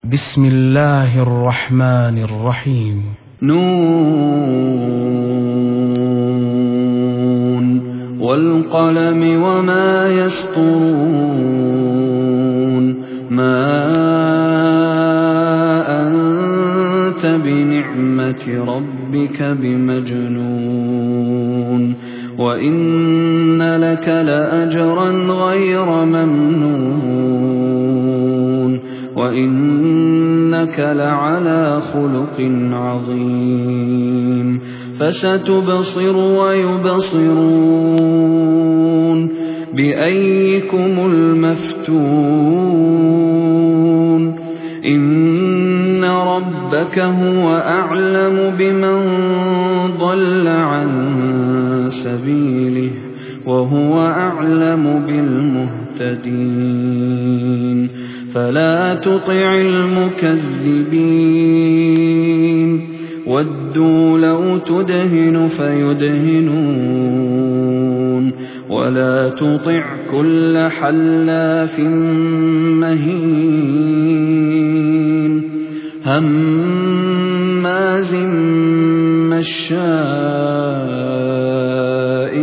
بسم الله الرحمن الرحيم. نون والقلم وما يسطرون ما أنت بنعمة ربك بمجنون وإن لك لأجرا غير ممنون وإنك لعلى خلق عظيم فستبصر ويبصرون بأيكم المفتون إن ربك هو أعلم بمن ضل عن سبيله وهو أعلم بالمهتدين فلا تطع المكذبين ودوا لو تدهن فيدهنون ولا تطع كل حلاف مهين هماز مشاء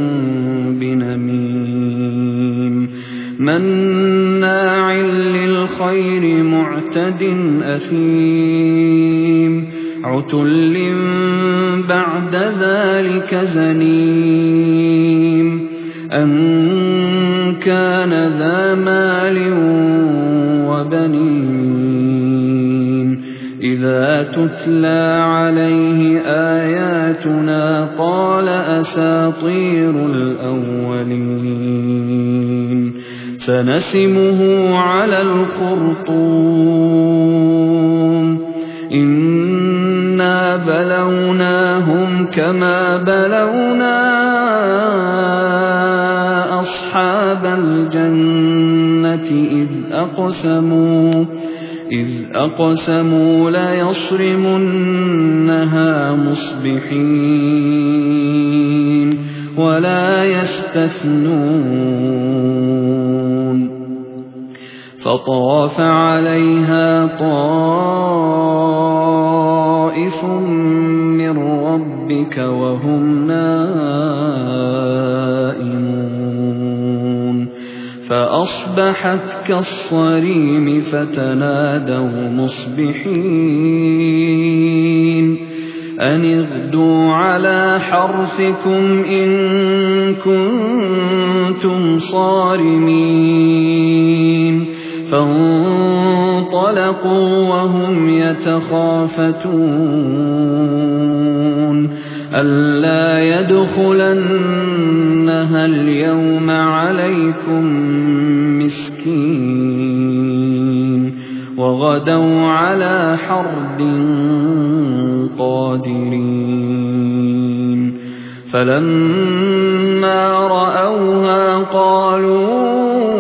بنميم مناع للخير معتد أثيم عتل بعد ذلك زنيم أن كان ذا مال وبنين إذا تتلى عليه آياتنا قال أساطير الأولين سنسمه على الخرطوم إنا بلوناهم كما بلونا أصحاب الجنة إذ أقسموا ليصرمنها مصبحين ولا يستثنون فطاف عليها طائف من ربك وهم نائمون فأصبحت كالصريم فتنادوا مصبحين أن اغدوا على حرثكم إن كنتم صارمين فانطلقوا وهم يتخافتون ألا يدخلنها اليوم عليكم مسكين وغدوا على حرد قادرين فلما رأوها قالوا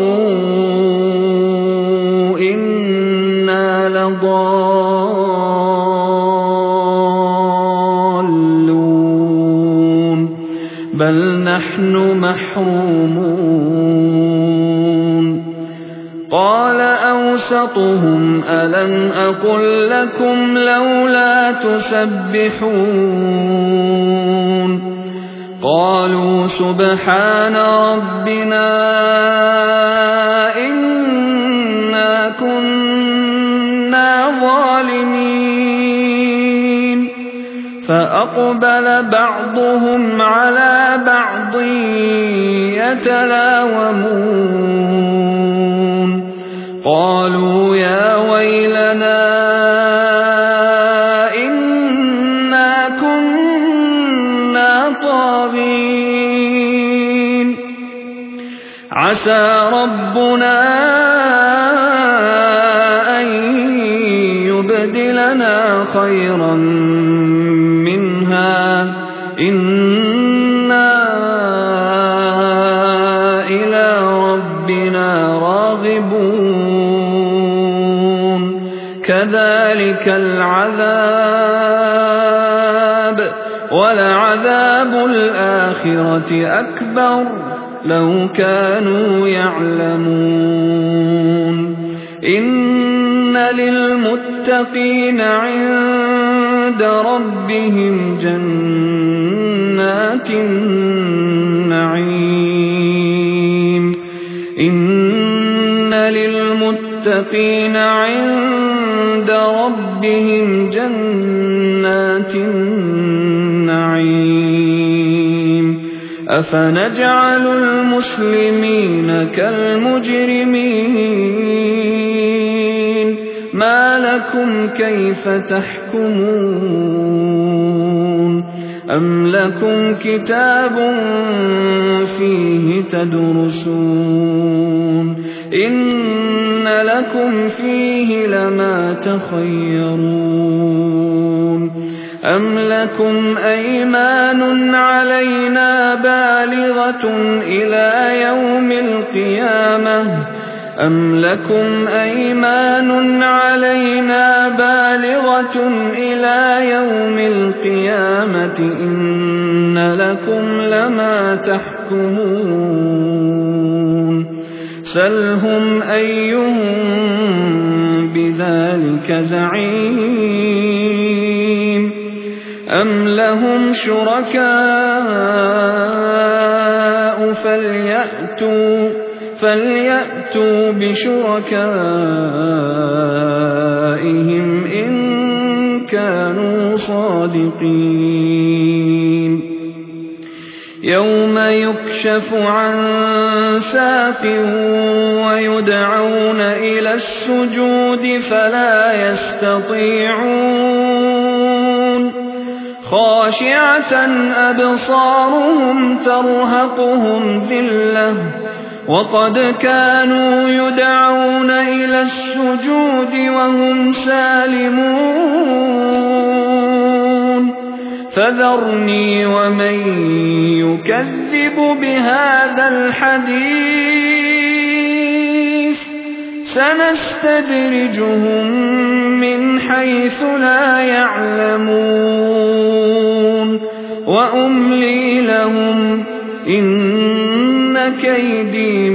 إنا لضالون بل نحن محرومون قال أوسطهم ألم أقل لكم لولا تسبحون قالوا سبحان ربنا إنا كنا ظالمين فأقبل بعضهم على بعض يتلاومون قالوا يا ويلنا إنا كنا طاغين عسى ربنا أن يبدلنا خيرا منها إنا إلى ربنا راغبون كذلك العذاب ولعذاب الآخرة أكبر لو كانوا يعلمون إن للمتقين عند ربهم جنات النعيم إن للمتقين عند ربهم جنات النعيم أفنجعل المسلمين كالمجرمين ما لكم كيف تحكمون أم لكم كتاب فيه تدرسون إن لكم فيه لما تخيرون أم لكم أيمان علينا بالغة إلى يوم القيامة أم لكم أيمان علينا بالغة إلى يوم القيامة إن لكم لما تحكمون سلهم أيهم بذلك زعيم أم لهم شركاء فليأتوا بشركائهم إن كانوا صادقين يوم يكشف عن ساق ويدعون إلى السجود فلا يستطيعون خاشعة أبصارهم ترهقهم ذلة وقد كانوا يدعون إلى السجود وهم سالمون فذرني ومن يكذب بهذا الحديث سنستدرجهم من حيث لا يعلمون وأملي لهم إن كيدي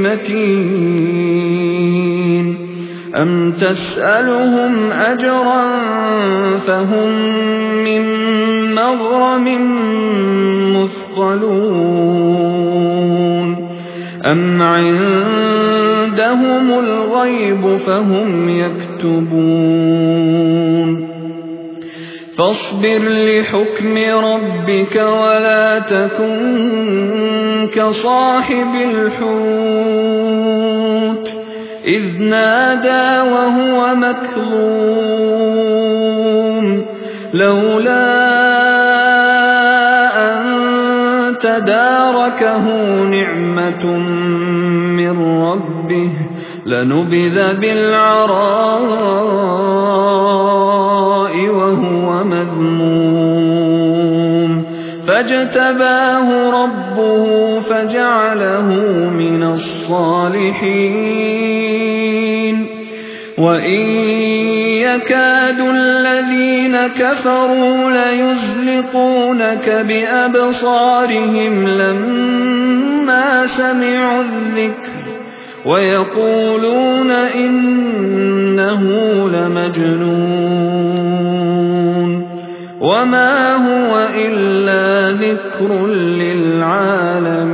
متين أم تسألهم أجرا فهم من مغرم مثقلون أم عندهم الغيب فهم يكتبون فاصبر لحكم ربك ولا تكن كصاحب الحوت إذ نادى وهو مكظوم لولا أن تداركه نعمة من ربه لنبذ بالعراء وهو مذموم فاجتباه ربه فجعله من الصالحين وإن يكاد الذين كفروا ليزلقونك بأبصارهم لما سمعوا الذكر ويقولون إنه لمجنون وما هو إلا ذكر للعالمين